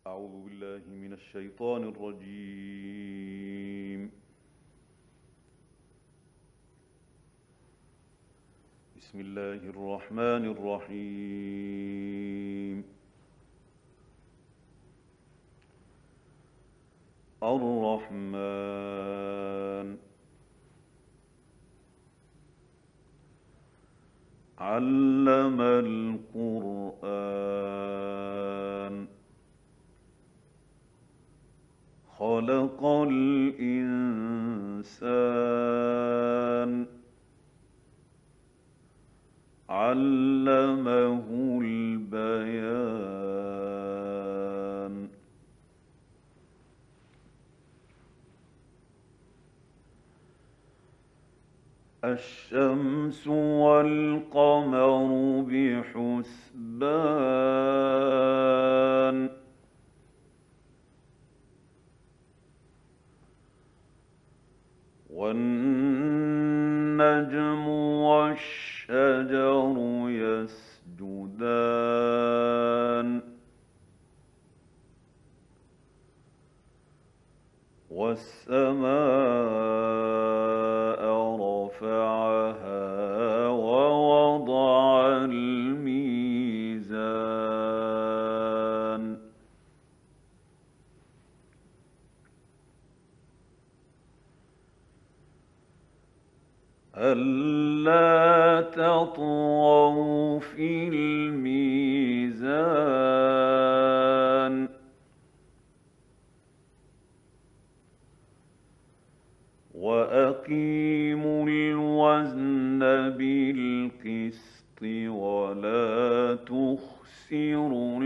أعوذ بالله من الشيطان الرجيم. بسم الله الرحمن الرحيم. الرحمن علم القرآن خلق الإنسان علمه البيان الشمس والقمر بحسبان والنجم والشجر يسجدان والسماء رفعها ووضع الميزان ألا تطغوا في الميزان وأقيموا الوزن بالقسط ولا تخسروا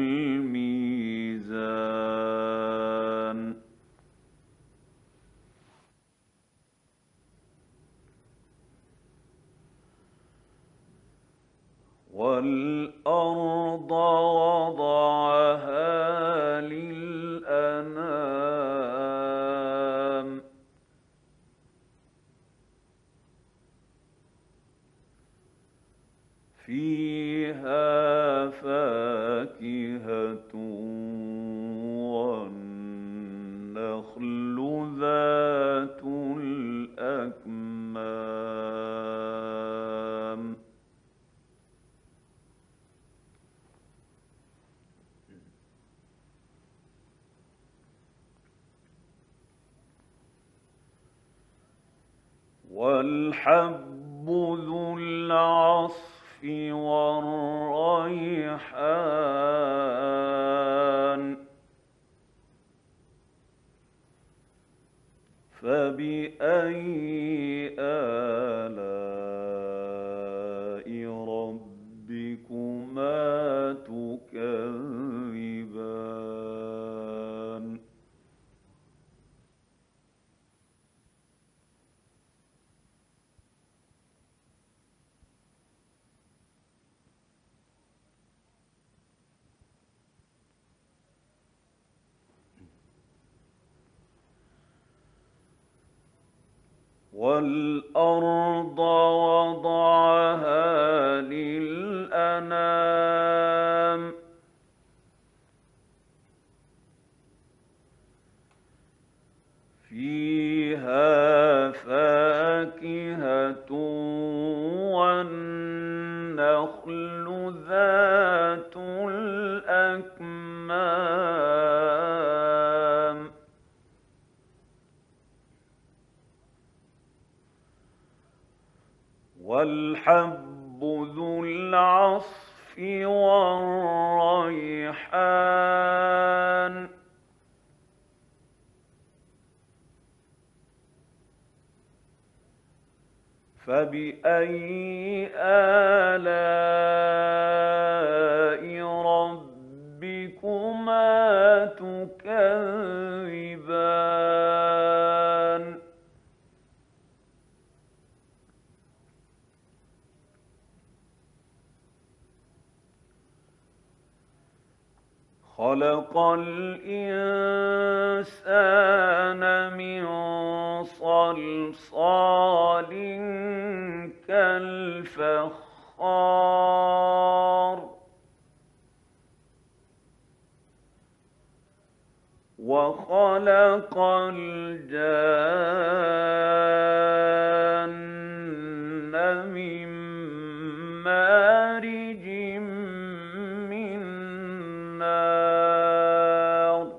الميزان والأرض وضعها للأنام فيها فاكهة والنخل ذات الأكمام والحب ذو العصف والريحان فبأي آلاء ربكما تكذبان والأرض وضعها للأنام فيها فاكهة والنخل ذات الأكمام والحب ذو العصف والريحان فبأي آلاء ربكما تكذبان خلق الإنسان من صلصال كالفخار وخلق الجان من مارج من نار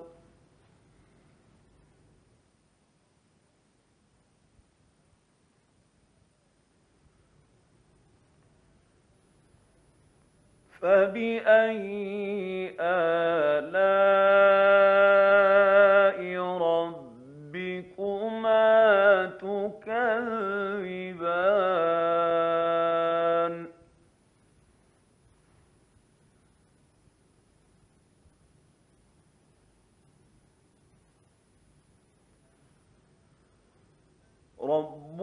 فبأي آلاء ربكما تكذبان رب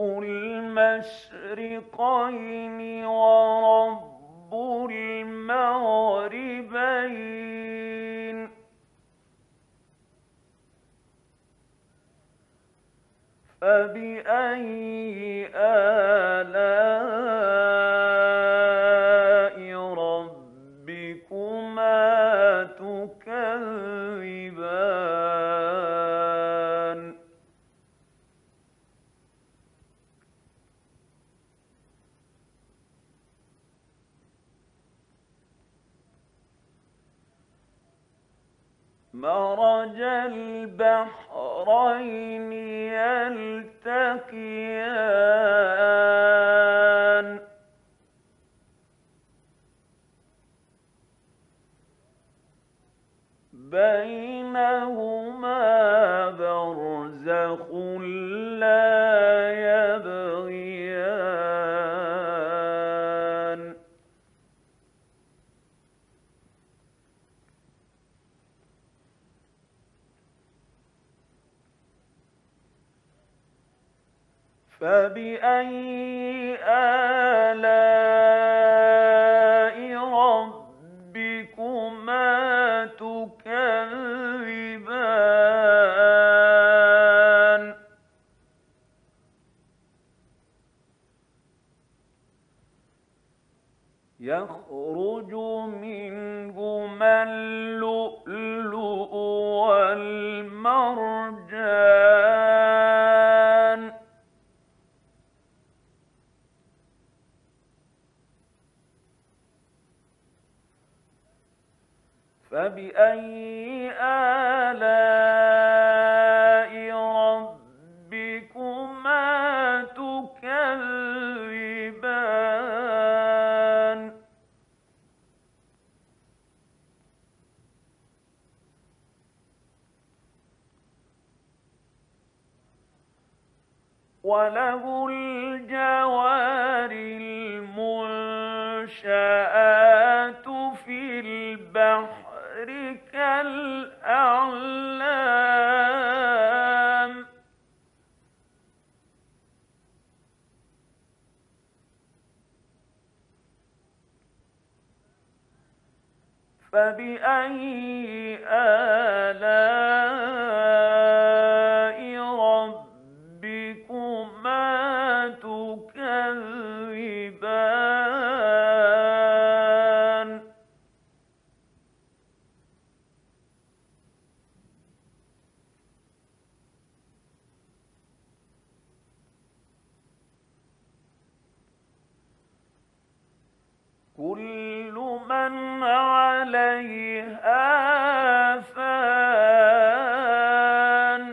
المشرقين ورب المغربين فبأي آلاء ربكما تكذبان مرج البحرين يلتقيان بينهما برزخ لا يبغيان فبأي آلاء ربكما تكذبان يخرج منهما اللؤلؤ والمرجان فبأي آلاء ربكما تكذبان وله الجوار المنشآت في البحر كالأعلام فبأي آلاء ربكما تكذبان كل من عليها فان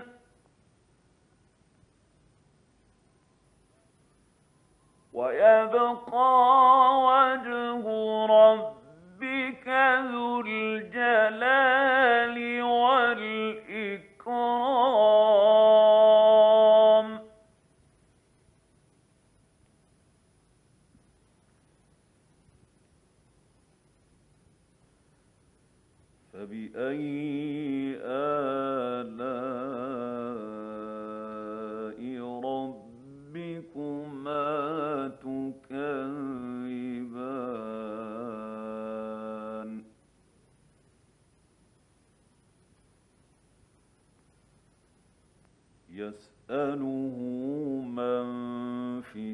ويبقى وجه ربك ذو الجلال والإكرام فبأي آلاء ربكما تكذبان يسأله من في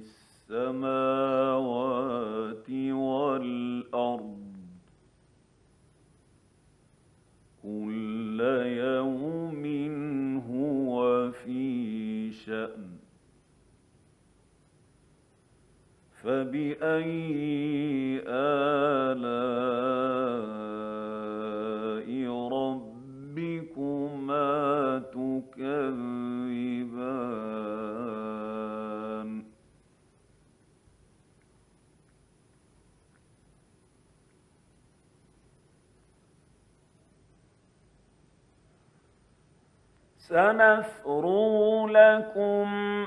السماوات والأرض كل يوم فبأي آلاء ربكما تكذبان سنفرغ لكم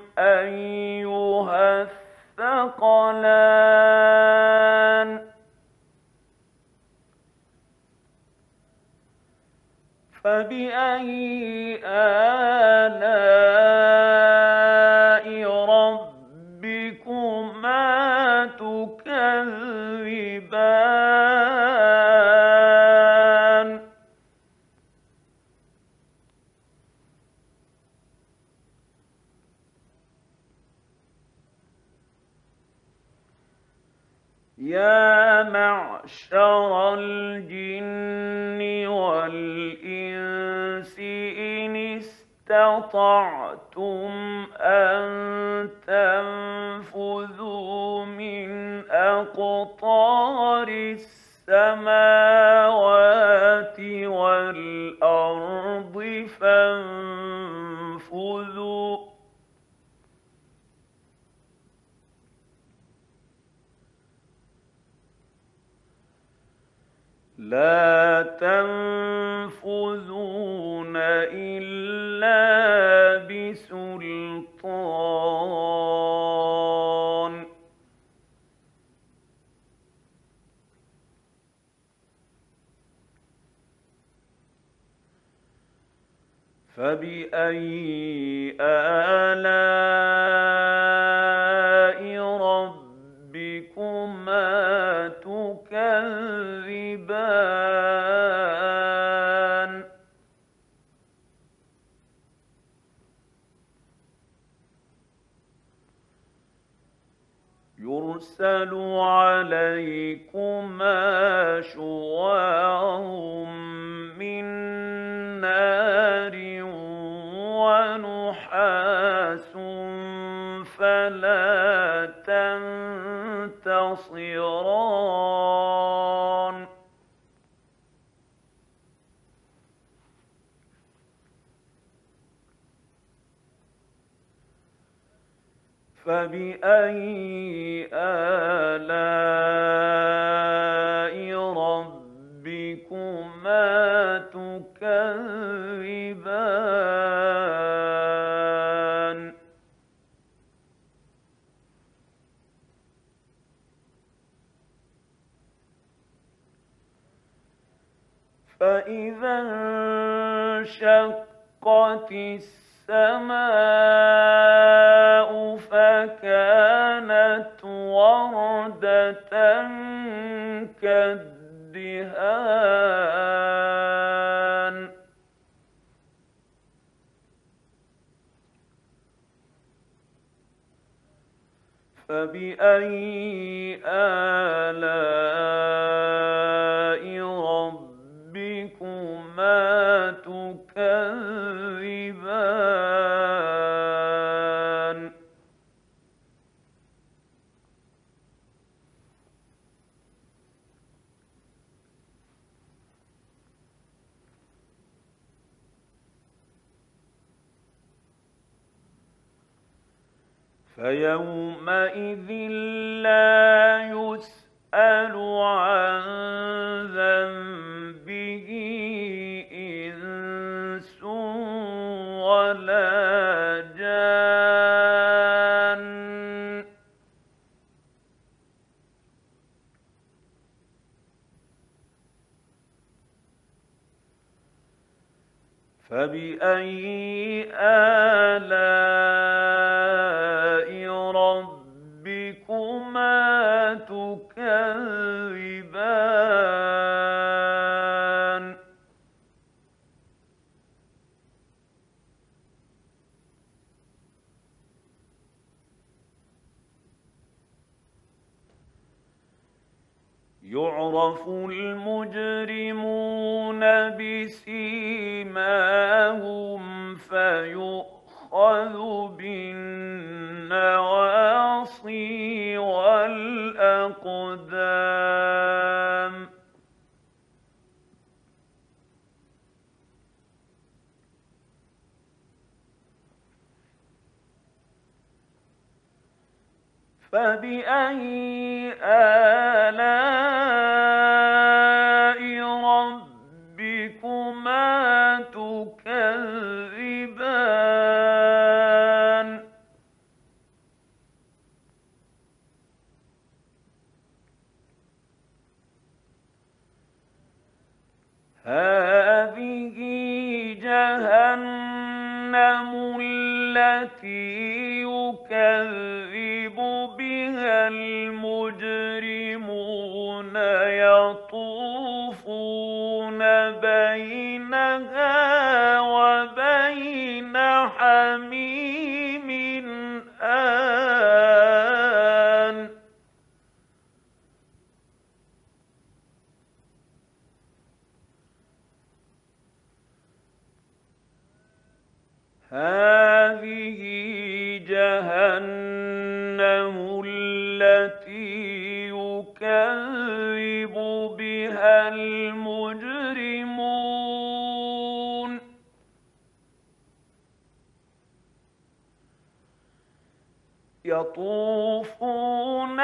أيها الثقلان فبأي آلاء ربكما تكذبان يا معشر الجن والإنس إن استطعتم أن تنفذوا من أقطار السماوات والأرض فانفذوا لا تنفذون إلا بسلطان فبأي آلاء ربكما تكذبان يرسل عليكما شواظ من نار ونحاس فلا تنتصران فبأي آلاء ربكما تكذبان فإذا انشقت السماء فكانت وردة كالدهان فبأي آلاء ربكما تكذبان فيومئذ لا يسأل عن ذنبه إنس ولا جان فبأي آلاء ربكما تكذبان يعرف المجرمون بسيماهم فيؤخذ بالنواصي فبأي آلاء ربكما تكذبان هذه جهنم التي يكذب بها المجرمون يطوفون بينها وبين حميم آن هذه جهنم التي يكذب بها المجرمون يطوفون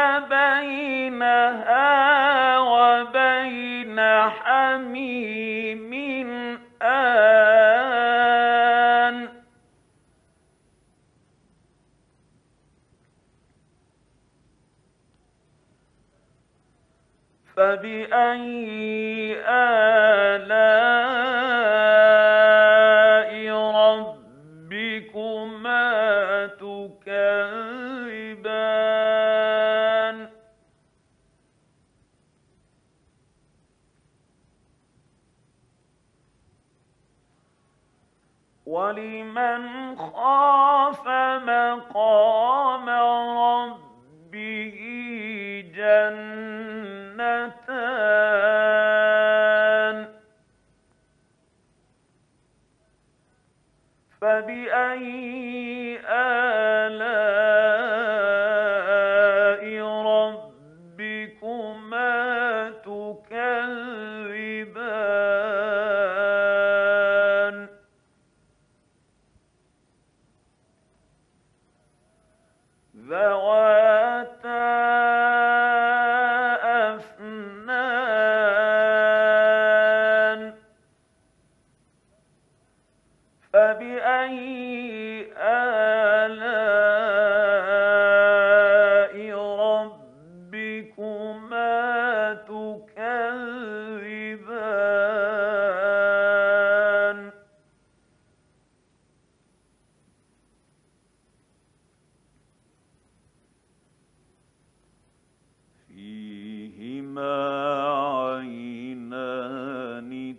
بينها وبين حميم آن فبأي آلاء ربكما تكذبان ولمن خاف مقام ربه جنتان فبأي آلاء ربكما تكذبان ذواتا أفنان فبأي آلاء ربكما تكذبان فيهما عينان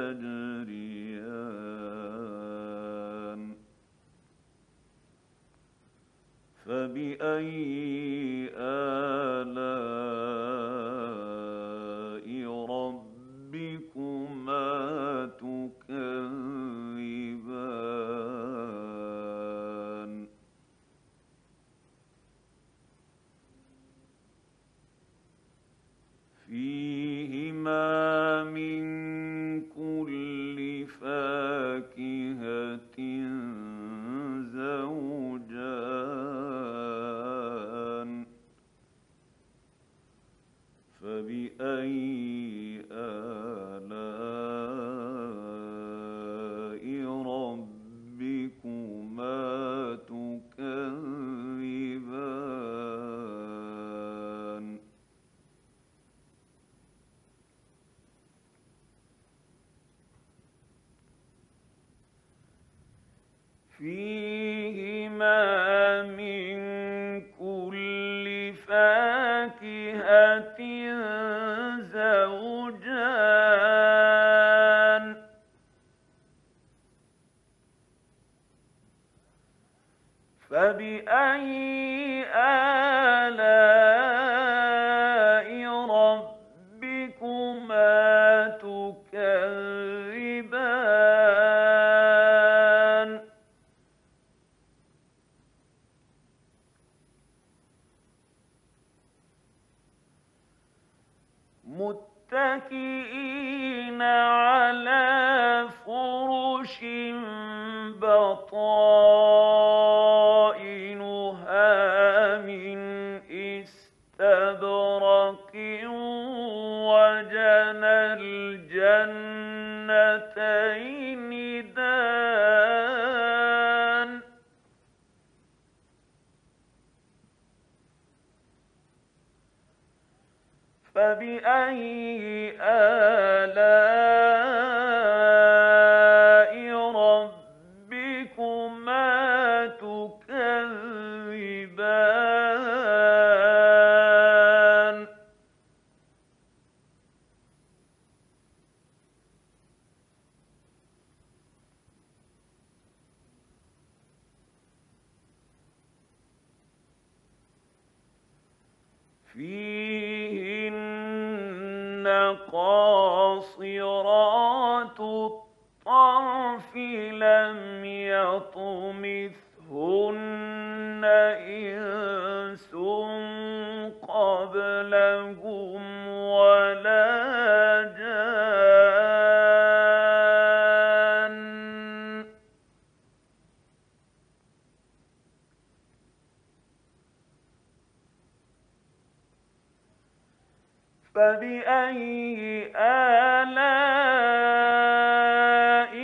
تجريان فبأي آلاء ربكما تكذبان فيهما من كل فاكهة زوجان فبأي آلاء ربكما تكذبان فيهما من كل فاكهة زوجان فبأي آلاء ربكما تكذبان متكئين على فرش بطائنها من فبأي آلاء ربكما تكذبان فيهن قاصرات الطرف لم يطمثهن إنس قبلهم ولا جان فبأي آلاء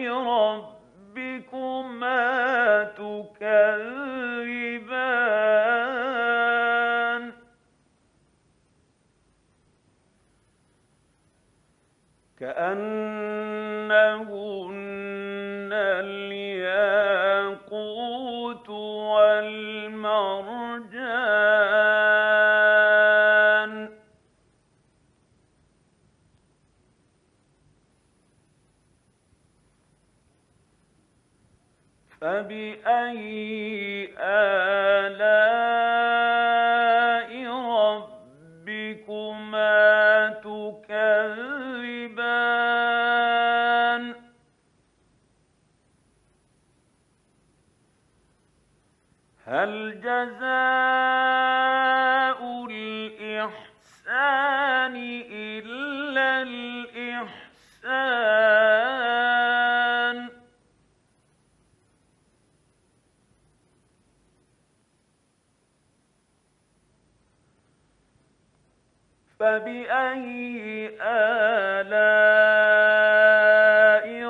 ربكما تكذبان كأنهن الياقوت والمرجان فبأي آلاء ربكما تكذبان هل جزاء الإحسان إلا الإحسان فبأي آلاء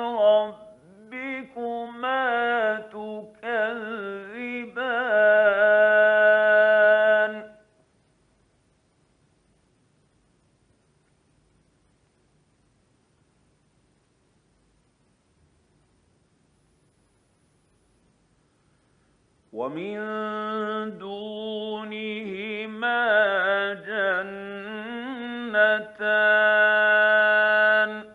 ربكما تكذبان ومن دونهما جنتان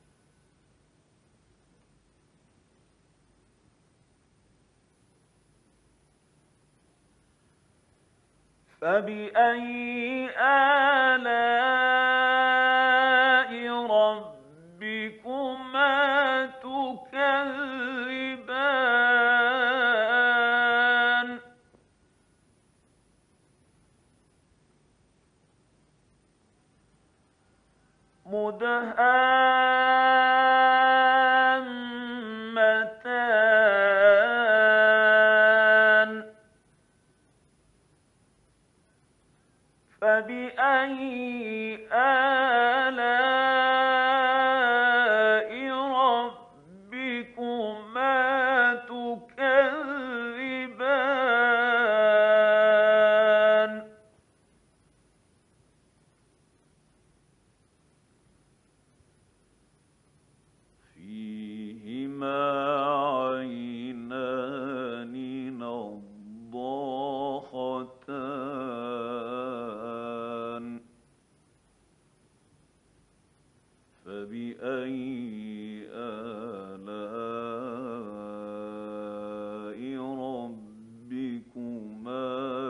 فبأي آلاء ربكما تكذبان مدهامتان فبأي آلاء ربكما تكذبان فيهما عينان نضاختان فبأي آلاء ربكما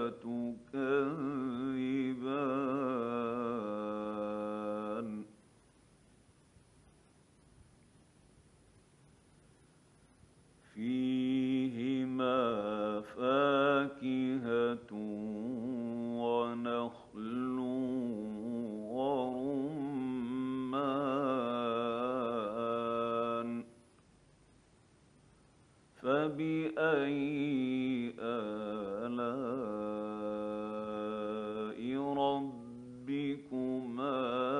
تكذبان فيهما فاكهة ونخل ورمان فبأي آلاء ربكما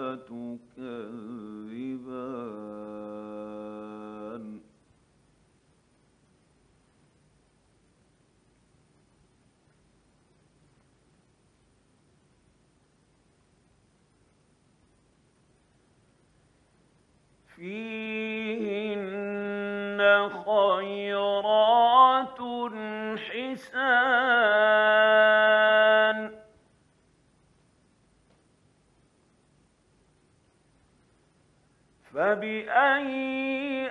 تكذبان فيهن خيرات حسان فبأي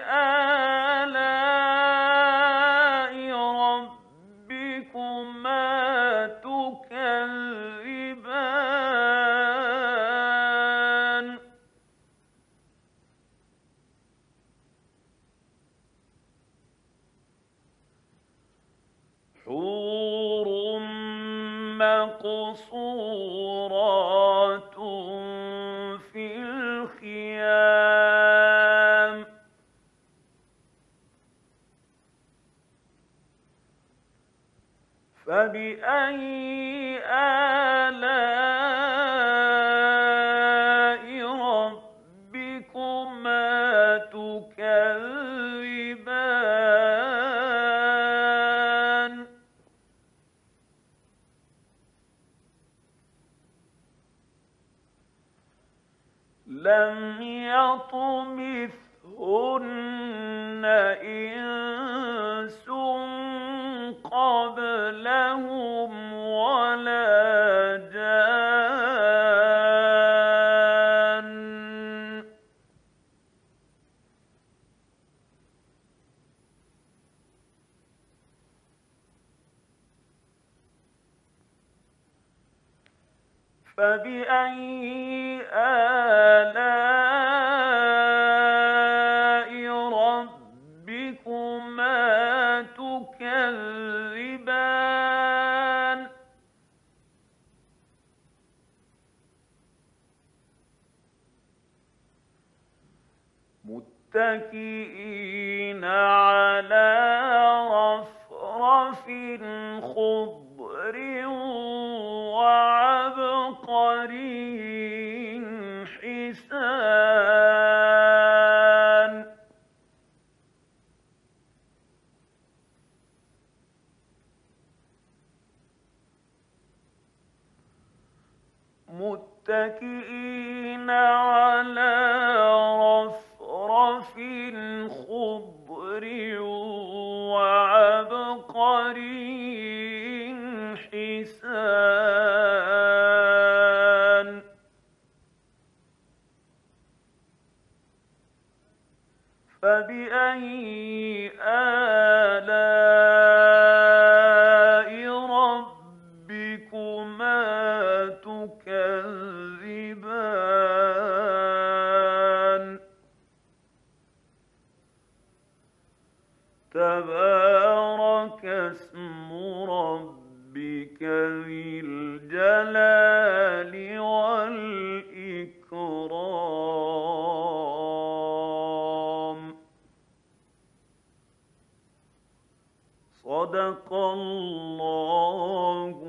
آلاء ربكما تكذبان حور مقصورات في الخيام فبأي آلاء ربكما تكذبان لم يطمثهن إنس قبلهم ولا جان فبأي آلاء ربكما تكذبان متكئين على رفرف خضر وعبقري حسان متكئين على رفرف خضر وعبقري حسان فبأي آلاء ربكما تكذبان تبارك اسم ربك ذي الجلال والإكرام صدق الله